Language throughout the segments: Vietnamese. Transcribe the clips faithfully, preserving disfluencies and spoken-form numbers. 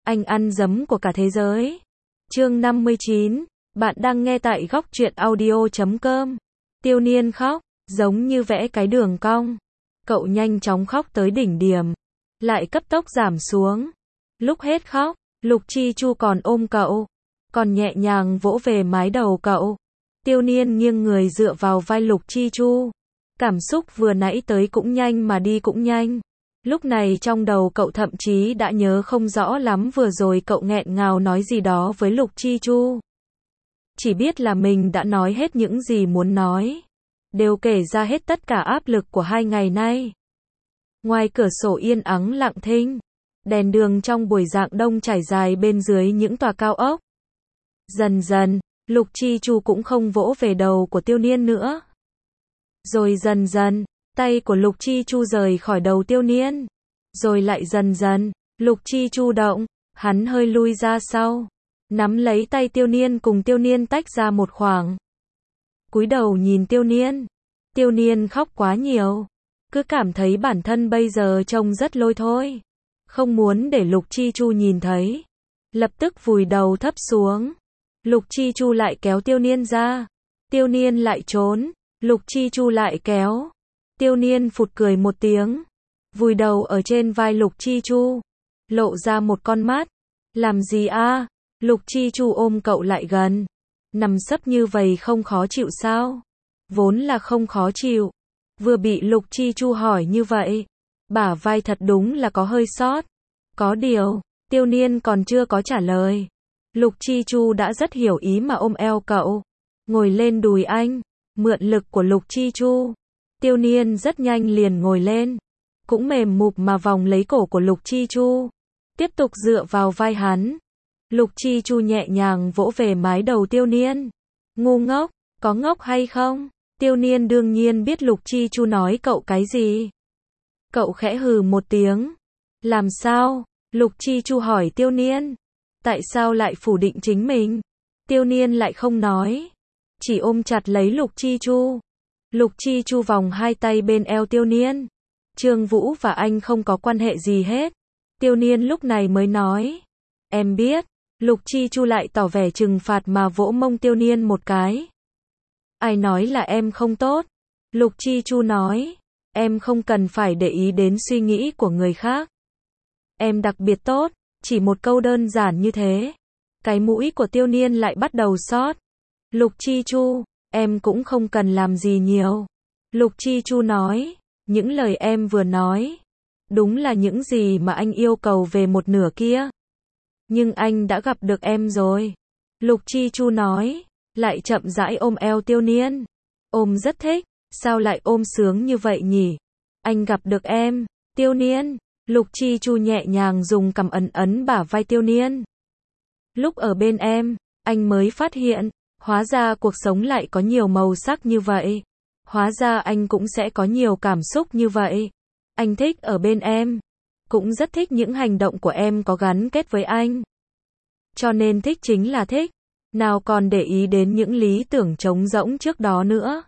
anh ăn dấm của cả thế giới. Chương năm mươi chín, bạn đang nghe tại góc truyện audio chấm com. Tiêu Niên khóc, giống như vẽ cái đường cong. Cậu nhanh chóng khóc tới đỉnh điểm, lại cấp tốc giảm xuống. Lúc hết khóc, Lục Chi Chu còn ôm cậu, còn nhẹ nhàng vỗ về mái đầu cậu. Tiêu Niên nghiêng người dựa vào vai Lục Chi Chu. Cảm xúc vừa nãy tới cũng nhanh mà đi cũng nhanh. Lúc này trong đầu cậu thậm chí đã nhớ không rõ lắm vừa rồi cậu nghẹn ngào nói gì đó với Lục Chi Chu. Chỉ biết là mình đã nói hết những gì muốn nói. Đều kể ra hết tất cả áp lực của hai ngày nay. Ngoài cửa sổ yên ắng lặng thinh. Đèn đường trong buổi rạng đông trải dài bên dưới những tòa cao ốc. Dần dần, Lục Chi Chu cũng không vỗ về đầu của Tiêu Niên nữa. Rồi dần dần, tay của Lục Chi Chu rời khỏi đầu Tiêu Niên. Rồi lại dần dần, Lục Chi Chu động, hắn hơi lui ra sau. Nắm lấy tay Tiêu Niên cùng Tiêu Niên tách ra một khoảng. Cúi đầu nhìn Tiêu Niên. Tiêu Niên khóc quá nhiều. Cứ cảm thấy bản thân bây giờ trông rất lôi thôi. Không muốn để Lục Chi Chu nhìn thấy. Lập tức vùi đầu thấp xuống. Lục Chi Chu lại kéo Tiêu Niên ra. Tiêu Niên lại trốn. Lục Chi Chu lại kéo. Tiêu Niên phụt cười một tiếng. Vùi đầu ở trên vai Lục Chi Chu. Lộ ra một con mắt. Làm gì a? Lục Chi Chu ôm cậu lại gần. Nằm sấp như vậy không khó chịu sao? Vốn là không khó chịu. Vừa bị Lục Chi Chu hỏi như vậy. Bả vai thật đúng là có hơi sót. Có điều, Tiêu Niên còn chưa có trả lời. Lục Chi Chu đã rất hiểu ý mà ôm eo cậu. Ngồi lên đùi anh. Mượn lực của Lục Chi Chu. Tiêu Niên rất nhanh liền ngồi lên. Cũng mềm mụp mà vòng lấy cổ của Lục Chi Chu. Tiếp tục dựa vào vai hắn. Lục Chi Chu nhẹ nhàng vỗ về mái đầu Tiêu Niên. Ngu ngốc, có ngốc hay không? Tiêu Niên đương nhiên biết Lục Chi Chu nói cậu cái gì. Cậu khẽ hừ một tiếng. Làm sao? Lục Chi Chu hỏi Tiêu Niên. Tại sao lại phủ định chính mình? Tiêu Niên lại không nói. Chỉ ôm chặt lấy Lục Chi Chu. Lục Chi Chu vòng hai tay bên eo Tiêu Niên. Trương Vũ và anh không có quan hệ gì hết. Tiêu Niên lúc này mới nói. Em biết. Lục Chi Chu lại tỏ vẻ trừng phạt mà vỗ mông Tiêu Niên một cái. Ai nói là em không tốt? Lục Chi Chu nói. Em không cần phải để ý đến suy nghĩ của người khác. Em đặc biệt tốt. Chỉ một câu đơn giản như thế. Cái mũi của Tiêu Niên lại bắt đầu xót. Lục Chi Chu, em cũng không cần làm gì nhiều. Lục Chi Chu nói. Những lời em vừa nói. Đúng là những gì mà anh yêu cầu về một nửa kia. Nhưng anh đã gặp được em rồi. Lục Chi Chu nói. Lại chậm rãi ôm eo Tiêu Niên. Ôm rất thích. Sao lại ôm sướng như vậy nhỉ? Anh gặp được em. Tiêu Niên. Lục Chi Chu nhẹ nhàng dùng cằm ấn ấn bả vai Tiêu Niên. Lúc ở bên em, anh mới phát hiện. Hóa ra cuộc sống lại có nhiều màu sắc như vậy. Hóa ra anh cũng sẽ có nhiều cảm xúc như vậy. Anh thích ở bên em. Cũng rất thích những hành động của em có gắn kết với anh. Cho nên thích chính là thích. Nào còn để ý đến những lý tưởng trống rỗng trước đó nữa.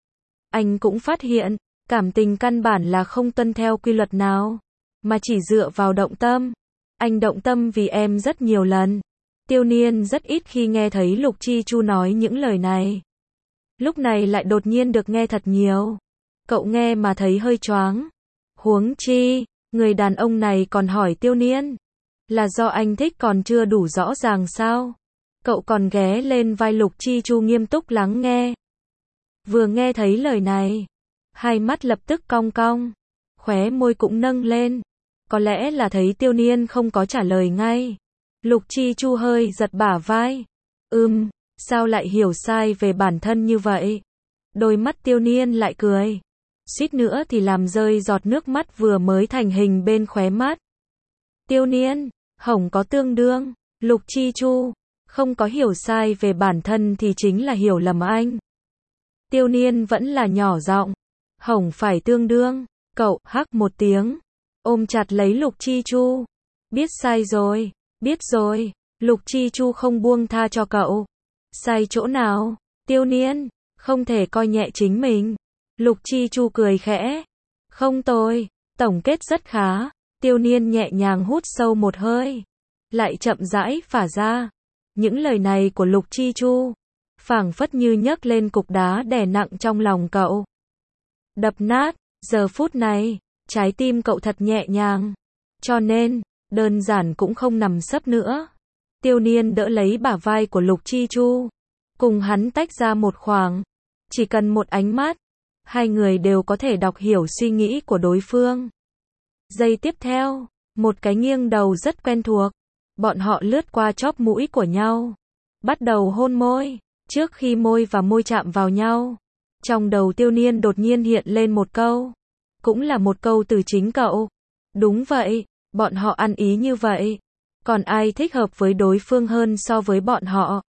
Anh cũng phát hiện, cảm tình căn bản là không tuân theo quy luật nào. Mà chỉ dựa vào động tâm. Anh động tâm vì em rất nhiều lần. Tiêu Niên rất ít khi nghe thấy Lục Chi Chu nói những lời này. Lúc này lại đột nhiên được nghe thật nhiều. Cậu nghe mà thấy hơi choáng. Huống chi, người đàn ông này còn hỏi Tiêu Niên. Là do anh thích còn chưa đủ rõ ràng sao? Cậu còn ghé lên vai Lục Chi Chu nghiêm túc lắng nghe. Vừa nghe thấy lời này, hai mắt lập tức cong cong, khóe môi cũng nâng lên. Có lẽ là thấy Tiêu Niên không có trả lời ngay. Lục Chi Chu hơi giật bả vai. Ừm, sao lại hiểu sai về bản thân như vậy? Đôi mắt Tiêu Niên lại cười. Suýt nữa thì làm rơi giọt nước mắt vừa mới thành hình bên khóe mắt. Tiêu Niên, hổng có tương đương. Lục Chi Chu, không có hiểu sai về bản thân thì chính là hiểu lầm anh. Tiêu Niên vẫn là nhỏ giọng. Hổng phải tương đương. Cậu hắc một tiếng. Ôm chặt lấy Lục Chi Chu. Biết sai rồi. Biết rồi. Lục Chi Chu không buông tha cho cậu. Sai chỗ nào? Tiêu Niên, không thể coi nhẹ chính mình. Lục Chi Chu cười khẽ. Không tồi. Tổng kết rất khá. Tiêu Niên nhẹ nhàng hút sâu một hơi. lại chậm rãi phả ra. Những lời này của Lục Chi Chu, phảng phất như nhấc lên cục đá đè nặng trong lòng cậu. Đập nát, giờ phút này, trái tim cậu thật nhẹ nhàng. Cho nên, đơn giản cũng không nằm sấp nữa. Tiêu Niên đỡ lấy bả vai của Lục Chi Chu, cùng hắn tách ra một khoảng. Chỉ cần một ánh mắt, hai người đều có thể đọc hiểu suy nghĩ của đối phương. Giây tiếp theo, một cái nghiêng đầu rất quen thuộc. Bọn họ lướt qua chóp mũi của nhau, bắt đầu hôn môi. Trước khi môi và môi chạm vào nhau, trong đầu Tiêu Niên đột nhiên hiện lên một câu. Cũng là một câu từ chính cậu. Đúng vậy, bọn họ ăn ý như vậy. Còn ai thích hợp với đối phương hơn so với bọn họ?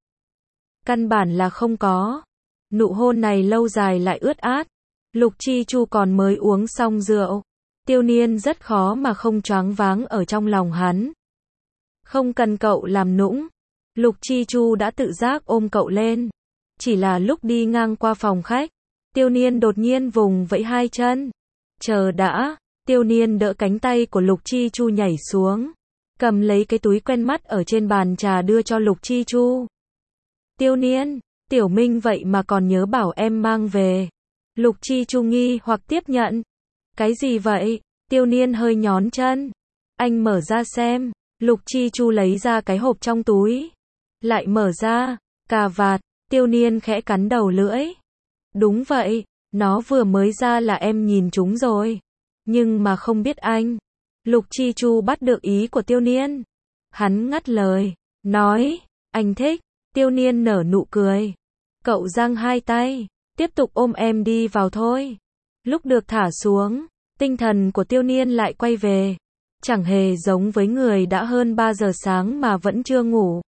Căn bản là không có. Nụ hôn này lâu dài lại ướt át. Lục Chi Chu còn mới uống xong rượu. Tiêu Niên rất khó mà không choáng váng ở trong lòng hắn. Không cần cậu làm nũng. Lục Chi Chu đã tự giác ôm cậu lên. Chỉ là lúc đi ngang qua phòng khách, Tiêu Niên đột nhiên vùng vẫy hai chân. Chờ đã, Tiêu Niên đỡ cánh tay của Lục Chi Chu nhảy xuống. Cầm lấy cái túi quen mắt ở trên bàn trà đưa cho Lục Chi Chu. Tiêu Niên, Tiểu Minh vậy mà còn nhớ bảo em mang về. Lục Chi Chu nghi hoặc tiếp nhận. Cái gì vậy? Tiêu Niên hơi nhón chân. Anh mở ra xem. Lục Chi Chu lấy ra cái hộp trong túi. Lại mở ra. Cà vạt. Tiêu Niên khẽ cắn đầu lưỡi. Đúng vậy, nó vừa mới ra là em nhìn chúng rồi. Nhưng mà không biết anh. Lục Chi Chu bắt được ý của Tiêu Niên. Hắn ngắt lời. Nói. Anh thích. Tiêu Niên nở nụ cười. Cậu giang hai tay. Tiếp tục ôm em đi vào thôi. Lúc được thả xuống, tinh thần của Tiêu Niên lại quay về. Chẳng hề giống với người đã hơn ba giờ sáng mà vẫn chưa ngủ.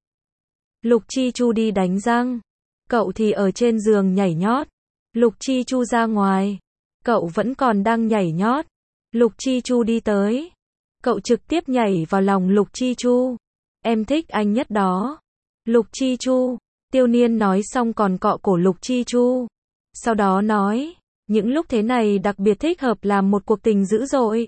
Lục Chi Chu đi đánh răng. Cậu thì ở trên giường nhảy nhót. Lục Chi Chu ra ngoài. Cậu vẫn còn đang nhảy nhót. Lục Chi Chu đi tới. Cậu trực tiếp nhảy vào lòng Lục Chi Chu. Em thích anh nhất đó. Lục Chi Chu. Tiêu Niên nói xong còn cọ cổ Lục Chi Chu. Sau đó nói, những lúc thế này đặc biệt thích hợp làm một cuộc tình dữ dội.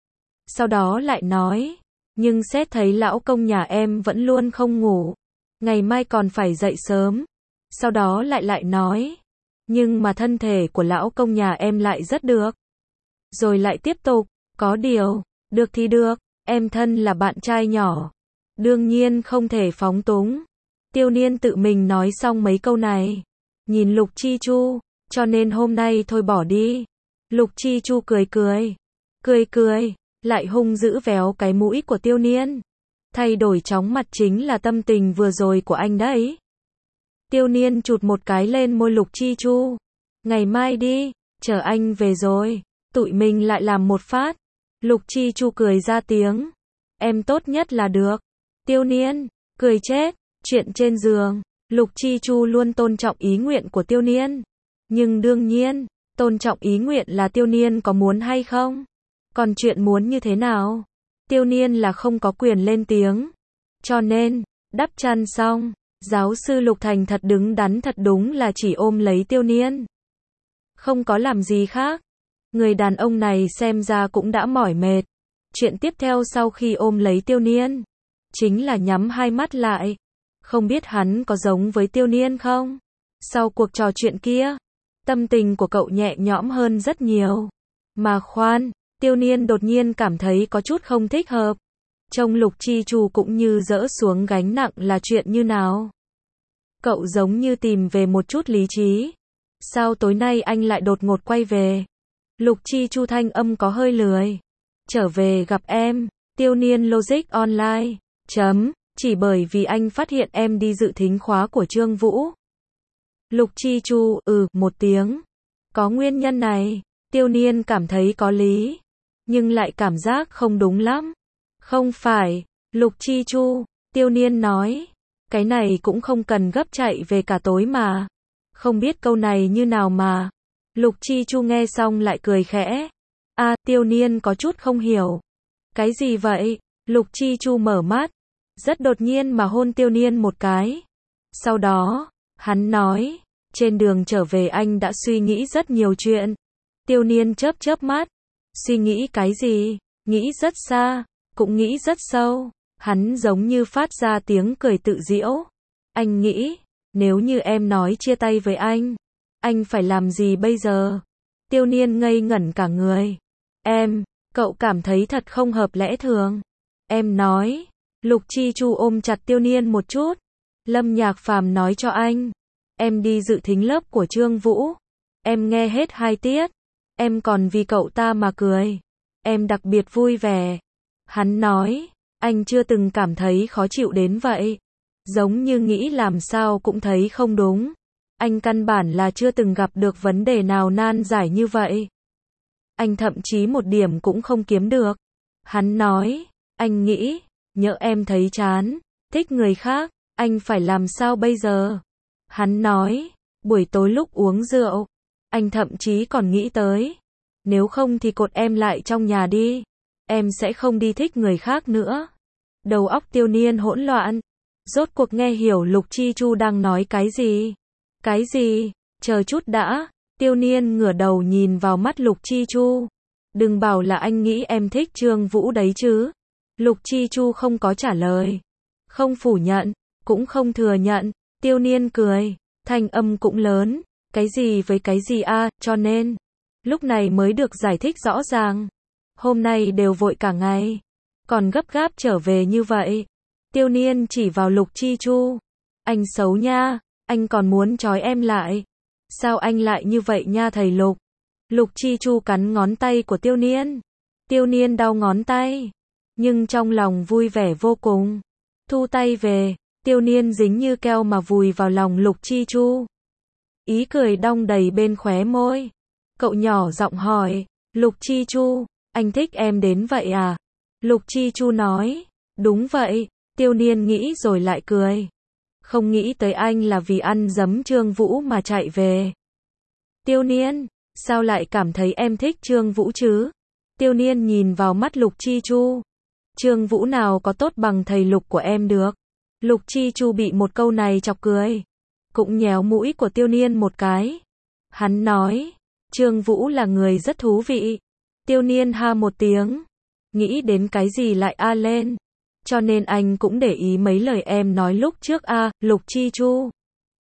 Sau đó lại nói, nhưng xét thấy lão công nhà em vẫn luôn không ngủ. Ngày mai còn phải dậy sớm. Sau đó lại lại nói, nhưng mà thân thể của lão công nhà em lại rất được. Rồi lại tiếp tục, có điều, được thì được, em thân là bạn trai nhỏ. Đương nhiên không thể phóng túng. Tiêu Niên tự mình nói xong mấy câu này. Nhìn Lục Chi Chu, cho nên hôm nay thôi bỏ đi. Lục Chi Chu cười cười. Cười cười, lại hung dữ véo cái mũi của Tiêu Niên. Thay đổi chóng mặt chính là tâm tình vừa rồi của anh đấy. Tiêu Niên chụt một cái lên môi Lục Chi Chu. Ngày mai đi, chờ anh về rồi, tụi mình lại làm một phát. Lục Chi Chu cười ra tiếng. Em tốt nhất là được. Tiêu Niên, cười chết, chuyện trên giường. Lục Chi Chu luôn tôn trọng ý nguyện của Tiêu Niên. Nhưng đương nhiên, tôn trọng ý nguyện là Tiêu Niên có muốn hay không. Còn chuyện muốn như thế nào? Tiêu Niên là không có quyền lên tiếng. Cho nên, đắp chăn xong, giáo sư Lục thành thật đứng đắn thật đúng là chỉ ôm lấy Tiêu Niên. Không có làm gì khác. Người đàn ông này xem ra cũng đã mỏi mệt. Chuyện tiếp theo sau khi ôm lấy Tiêu Niên, chính là nhắm hai mắt lại. Không biết hắn có giống với Tiêu Niên không? Sau cuộc trò chuyện kia, tâm tình của cậu nhẹ nhõm hơn rất nhiều. Mà khoan, Tiêu Niên đột nhiên cảm thấy có chút không thích hợp. Trông Lục Chi Chu cũng như dỡ xuống gánh nặng là chuyện như nào? Cậu giống như tìm về một chút lý trí. Sao tối nay anh lại đột ngột quay về? Lục Chi Chu thanh âm có hơi lười. Trở về gặp em, Tiêu Niên logic online. Chấm, chỉ bởi vì anh phát hiện em đi dự thính khóa của Trương Vũ. Lục Chi Chu, ừ, một tiếng. Có nguyên nhân này. Tiêu Niên cảm thấy có lý. Nhưng lại cảm giác không đúng lắm. Không phải, Lục Chi Chu, Tiêu Niên nói. Cái này cũng không cần gấp chạy về cả tối mà. Không biết câu này như nào mà. Lục Chi Chu nghe xong lại cười khẽ. À, Tiêu Niên có chút không hiểu. Cái gì vậy? Lục Chi Chu mở mắt. Rất đột nhiên mà hôn Tiêu Niên một cái. Sau đó, hắn nói. Trên đường trở về anh đã suy nghĩ rất nhiều chuyện. Tiêu Niên chớp chớp mắt. Suy nghĩ cái gì? Nghĩ rất xa, cũng nghĩ rất sâu. Hắn giống như phát ra tiếng cười tự giễu. Anh nghĩ, nếu như em nói chia tay với anh, anh phải làm gì bây giờ? Tiêu Niên ngây ngẩn cả người. Em, cậu cảm thấy thật không hợp lẽ thường. Em nói, Lục Chi Chu ôm chặt Tiêu Niên một chút. Lâm Nhạc Phàm nói cho anh, em đi dự thính lớp của Trương Vũ. Em nghe hết hai tiết. Em còn vì cậu ta mà cười. Em đặc biệt vui vẻ. Hắn nói, anh chưa từng cảm thấy khó chịu đến vậy. Giống như nghĩ làm sao cũng thấy không đúng. Anh căn bản là chưa từng gặp được vấn đề nào nan giải như vậy. Anh thậm chí một điểm cũng không kiếm được. Hắn nói, anh nghĩ, nhỡ em thấy chán, thích người khác, anh phải làm sao bây giờ? Hắn nói, buổi tối lúc uống rượu, anh thậm chí còn nghĩ tới, nếu không thì cột em lại trong nhà đi, em sẽ không đi thích người khác nữa. Đầu óc Tiêu Niên hỗn loạn, rốt cuộc nghe hiểu Lục Chi Chu đang nói cái gì. Cái gì? Chờ chút đã. Tiêu Niên ngửa đầu nhìn vào mắt Lục Chi Chu. Đừng bảo là anh nghĩ em thích Trương Vũ đấy chứ. Lục Chi Chu không có trả lời. Không phủ nhận, cũng không thừa nhận. Tiêu Niên cười, thanh âm cũng lớn. Cái gì với cái gì a, à, cho nên, lúc này mới được giải thích rõ ràng. Hôm nay đều vội cả ngày, còn gấp gáp trở về như vậy. Tiêu Niên chỉ vào Lục Chi Chu. Anh xấu nha, anh còn muốn trói em lại. Sao anh lại như vậy nha thầy Lục? Lục Chi Chu cắn ngón tay của Tiêu Niên. Tiêu Niên đau ngón tay, nhưng trong lòng vui vẻ vô cùng. Thu tay về, Tiêu Niên dính như keo mà vùi vào lòng Lục Chi Chu. Ý cười đong đầy bên khóe môi. Cậu nhỏ giọng hỏi, Lục Chi Chu, anh thích em đến vậy à? Lục Chi Chu nói, đúng vậy. Tiêu Niên nghĩ rồi lại cười. Không nghĩ tới anh là vì ăn dấm Trương Vũ mà chạy về. Tiêu Niên, sao lại cảm thấy em thích Trương Vũ chứ? Tiêu Niên nhìn vào mắt Lục Chi Chu. Trương Vũ nào có tốt bằng thầy Lục của em được. Lục Chi Chu bị một câu này chọc cười. Cũng nhéo mũi của Tiêu Niên một cái. Hắn nói, Trương Vũ là người rất thú vị. Tiêu Niên ha một tiếng. Nghĩ đến cái gì lại a lên. Cho nên anh cũng để ý mấy lời em nói lúc trước a, à, Lục Chi Chu.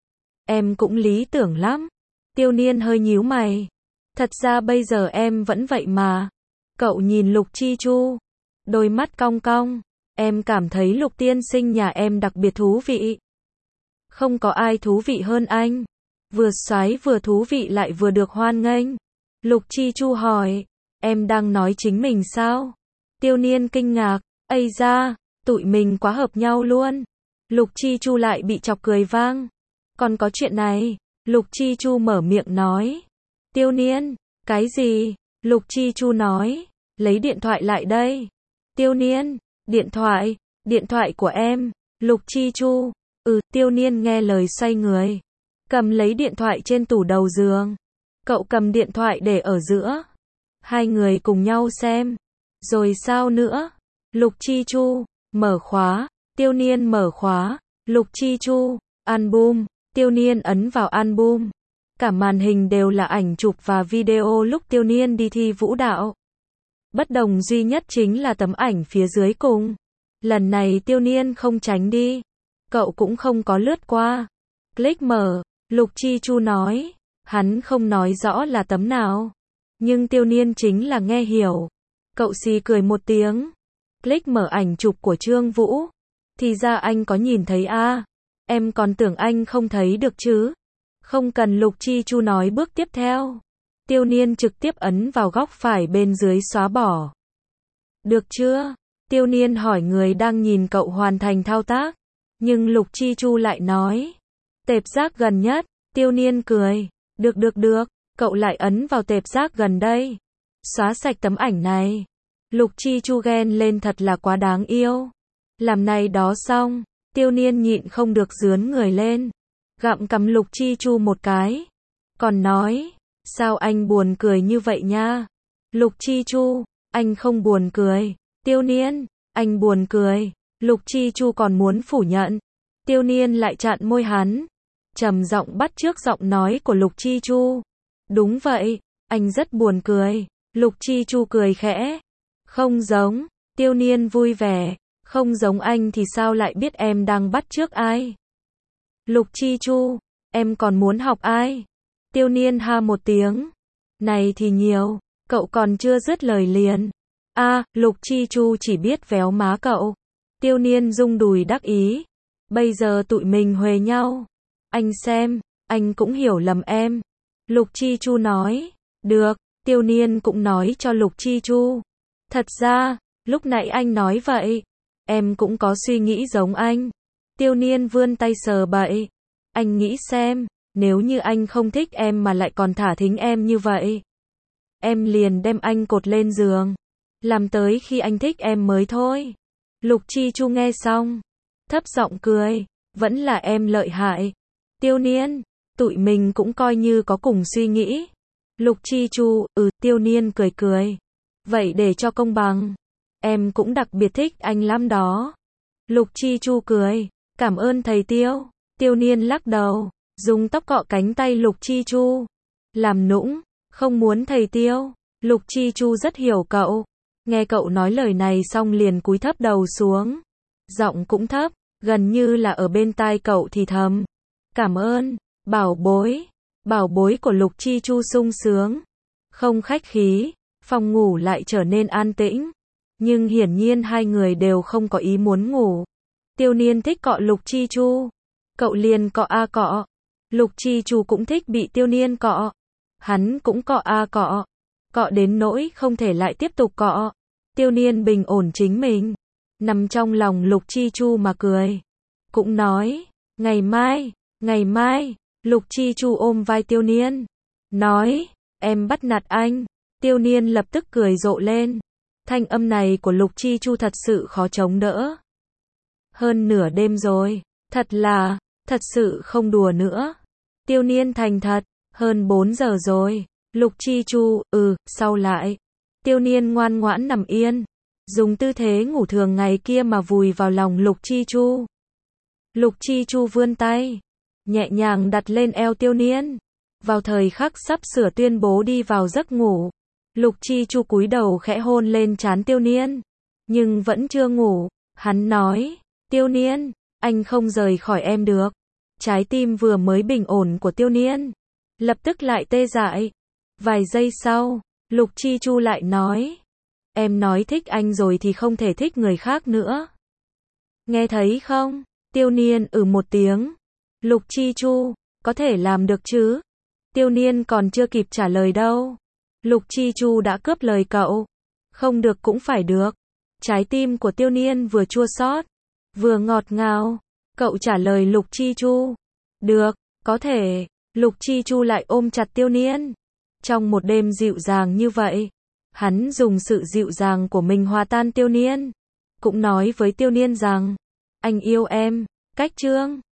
Em cũng lý tưởng lắm. Tiêu Niên hơi nhíu mày. Thật ra bây giờ em vẫn vậy mà. Cậu nhìn Lục Chi Chu. Đôi mắt cong cong. Em cảm thấy Lục tiên sinh nhà em đặc biệt thú vị. Không có ai thú vị hơn anh. Vừa xoái vừa thú vị lại vừa được hoan nghênh. Lục Chi Chu hỏi. Em đang nói chính mình sao? Tiêu Niên kinh ngạc. Ây da, tụi mình quá hợp nhau luôn. Lục Chi Chu lại bị chọc cười vang. Còn có chuyện này. Lục Chi Chu mở miệng nói. Tiêu Niên, cái gì? Lục Chi Chu nói. Lấy điện thoại lại đây. Tiêu Niên, điện thoại, điện thoại của em. Lục Chi Chu, ừ, Tiêu Niên nghe lời xoay người. Cầm lấy điện thoại trên tủ đầu giường. Cậu cầm điện thoại để ở giữa. Hai người cùng nhau xem. Rồi sao nữa? Lục Chi Chu, mở khóa. Tiêu Niên mở khóa. Lục Chi Chu, album. Tiêu Niên ấn vào album. Cả màn hình đều là ảnh chụp và video lúc Tiêu Niên đi thi vũ đạo. Bất đồng duy nhất chính là tấm ảnh phía dưới cùng. Lần này Tiêu Niên không tránh đi. Cậu cũng không có lướt qua. Click mở. Lục Chi Chu nói. Hắn không nói rõ là tấm nào. Nhưng Tiêu Niên chính là nghe hiểu. Cậu xì cười một tiếng. Click mở ảnh chụp của Trương Vũ. Thì ra anh có nhìn thấy a, à? Em còn tưởng anh không thấy được chứ. Không cần. Lục Chi Chu nói bước tiếp theo. Tiêu Niên trực tiếp ấn vào góc phải bên dưới xóa bỏ. Được chưa? Tiêu Niên hỏi người đang nhìn cậu hoàn thành thao tác. Nhưng Lục Chi Chu lại nói. Tệp giác gần nhất. Tiêu Niên cười. Được được được. Cậu lại ấn vào tệp giác gần đây. Xóa sạch tấm ảnh này. Lục Chi Chu ghen lên thật là quá đáng yêu. Làm này đó xong. Tiêu Niên nhịn không được rướn người lên. Gặm cằm Lục Chi Chu một cái. Còn nói. Sao anh buồn cười như vậy nha? Lục Chi Chu. Anh không buồn cười. Tiêu Niên. Anh buồn cười. Lục Chi Chu còn muốn phủ nhận. Tiêu Niên lại chặn môi hắn. Trầm giọng bắt chước giọng nói của Lục Chi Chu. Đúng vậy. Anh rất buồn cười. Lục Chi Chu cười khẽ. Không giống. Tiêu Niên vui vẻ. Không giống anh thì sao lại biết em đang bắt chước ai? Lục Chi Chu, em còn muốn học ai? Tiêu Niên ha một tiếng. Này thì nhiều, cậu còn chưa dứt lời liền. A, Lục Chi Chu chỉ biết véo má cậu. Tiêu Niên rung đùi đắc ý. Bây giờ tụi mình huề nhau. Anh xem, anh cũng hiểu lầm em. Lục Chi Chu nói. Được, Tiêu Niên cũng nói cho Lục Chi Chu. Thật ra, lúc nãy anh nói vậy, em cũng có suy nghĩ giống anh. Tiêu Niên vươn tay sờ bậy. Anh nghĩ xem, nếu như anh không thích em mà lại còn thả thính em như vậy, em liền đem anh cột lên giường, làm tới khi anh thích em mới thôi. Lục Chi Chu nghe xong, thấp giọng cười. Vẫn là em lợi hại. Tiêu Niên, tụi mình cũng coi như có cùng suy nghĩ. Lục Chi Chu, ừ, Tiêu Niên cười cười. Vậy để cho công bằng, em cũng đặc biệt thích anh lắm đó. Lục Chi Chu cười. Cảm ơn thầy Tiêu. Tiêu Niên lắc đầu, dùng tóc cọ cánh tay Lục Chi Chu. Làm nũng, không muốn thầy Tiêu. Lục Chi Chu rất hiểu cậu. Nghe cậu nói lời này xong liền cúi thấp đầu xuống. Giọng cũng thấp, gần như là ở bên tai cậu thì thầm. Cảm ơn, bảo bối. Bảo bối của Lục Chi Chu sung sướng. Không khách khí, phòng ngủ lại trở nên an tĩnh. Nhưng hiển nhiên hai người đều không có ý muốn ngủ. Tiêu Niên thích cọ Lục Chi Chu. Cậu liền cọ a cọ. Lục Chi Chu cũng thích bị Tiêu Niên cọ. Hắn cũng cọ a cọ. Cọ đến nỗi không thể lại tiếp tục cọ. Tiêu Niên bình ổn chính mình. Nằm trong lòng Lục Chi Chu mà cười. Cũng nói, ngày mai, ngày mai. Lục Chi Chu ôm vai Tiêu Niên. Nói, em bắt nạt anh. Tiêu Niên lập tức cười rộ lên. Thanh âm này của Lục Chi Chu thật sự khó chống đỡ. Hơn nửa đêm rồi. Thật là, thật sự không đùa nữa. Tiêu Niên thành thật. Hơn bốn giờ rồi. Lục Chi Chu, ừ, sau lại. Tiêu Niên ngoan ngoãn nằm yên. Dùng tư thế ngủ thường ngày kia mà vùi vào lòng Lục Chi Chu. Lục Chi Chu vươn tay, nhẹ nhàng đặt lên eo Tiêu Niên. Vào thời khắc sắp sửa tuyên bố đi vào giấc ngủ, Lục Chi Chu cúi đầu khẽ hôn lên trán Tiêu Niên. Nhưng vẫn chưa ngủ, hắn nói, Tiêu Niên, anh không rời khỏi em được. Trái tim vừa mới bình ổn của Tiêu Niên lập tức lại tê dại. Vài giây sau, Lục Chi Chu lại nói, em nói thích anh rồi thì không thể thích người khác nữa. Nghe thấy không? Tiêu Niên ừ một tiếng. Lục Chi Chu, có thể làm được chứ? Tiêu Niên còn chưa kịp trả lời đâu. Lục Chi Chu đã cướp lời cậu. Không được cũng phải được. Trái tim của Tiêu Niên vừa chua xót, vừa ngọt ngào. Cậu trả lời Lục Chi Chu. Được, có thể. Lục Chi Chu lại ôm chặt Tiêu Niên. Trong một đêm dịu dàng như vậy, hắn dùng sự dịu dàng của mình hòa tan Tiêu Niên. Cũng nói với Tiêu Niên rằng, anh yêu em. Cách chương